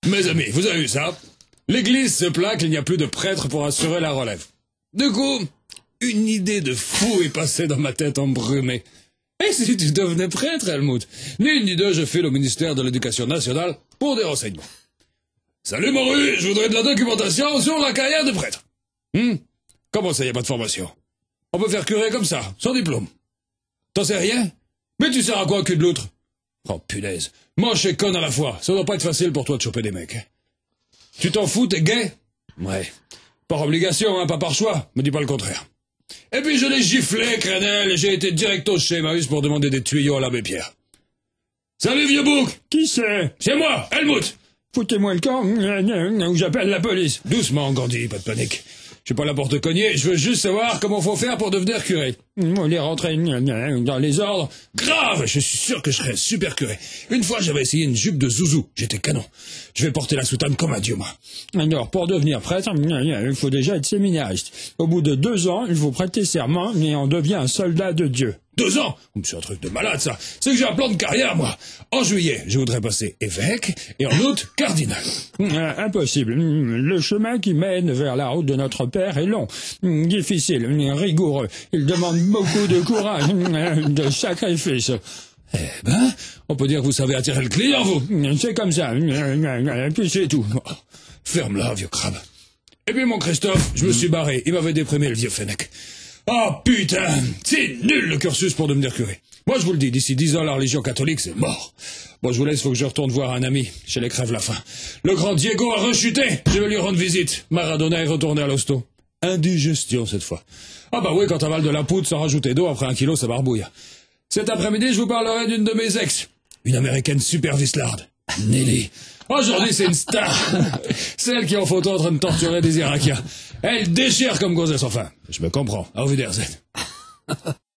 Mes amis, vous avez vu ça? L'église se plaint qu'il n'y a plus de prêtre pour assurer la relève. Du coup, une idée de fou est passée dans ma tête embrumée. Et si tu devenais prêtre, Helmut? Ni une ni deux, je file au ministère de l'Éducation nationale pour des renseignements. Salut Moru, je voudrais de la documentation sur la carrière de prêtre. Comment ça, y a pas de formation? On peut faire curer comme ça, sans diplôme. T'en sais rien? Mais tu sers à quoi, cul de loutre? Oh punaise, moche et conne à la fois, ça doit pas être facile pour toi de choper des mecs. Tu t'en fous, t'es gay? Ouais. Par obligation, hein, pas par choix, me dis pas le contraire. Et puis je l'ai giflé, crénel, et j'ai été directo chez Emmaüs pour demander des tuyaux à l'abbé Pierre. Salut vieux bouc! Qui c'est? C'est moi, Helmut! Foutez-moi le camp, ou j'appelle la police. Doucement, Gandhi, pas de panique. Je suis pas là pour te cogner, je veux juste savoir comment faut faire pour devenir curé. On est rentré dans les ordres. Grave, je suis sûr que je serais un super curé. Une fois, j'avais essayé une jupe de zouzou, j'étais canon. Je vais porter la soutane comme un dieu, moi. Alors, pour devenir prêtre, il faut déjà être séminariste. Au bout de 2 ans, il faut prêter serment et on devient un soldat de Dieu. 2 ans? C'est un truc de malade, ça. C'est que j'ai un plan de carrière, moi. En juillet, je voudrais passer évêque, et en août, cardinal. Impossible. Le chemin qui mène vers la route de notre Père est long, difficile, rigoureux. Il demande beaucoup de courage, de sacrifice. Eh ben, on peut dire que vous savez attirer le client, vous. C'est comme ça, et puis c'est tout. Ferme-la, vieux crabe. Et puis mon Christophe, je me suis barré, il m'avait déprimé, le vieux Fennec. Oh putain, c'est nul le cursus pour devenir curé. Moi je vous le dis, d'ici 10 ans la religion catholique c'est mort. Bon je vous laisse, faut que je retourne voir un ami, chez les crèves la faim. Le grand Diego a rechuté, je vais lui rendre visite. Maradona est retourné à l'hosto. Indigestion cette fois. Ah bah oui, quand t'avales de la poudre sans rajouter d'eau, après 1 kilo ça barbouille. Cet après-midi je vous parlerai d'une de mes ex, une américaine super vislarde, Nelly. Aujourd'hui, c'est une star. Celle qui est en photo en train de torturer des Irakiens. Elle déchire comme gonzesse, enfin. Je me comprends. Auf Wiedersehen.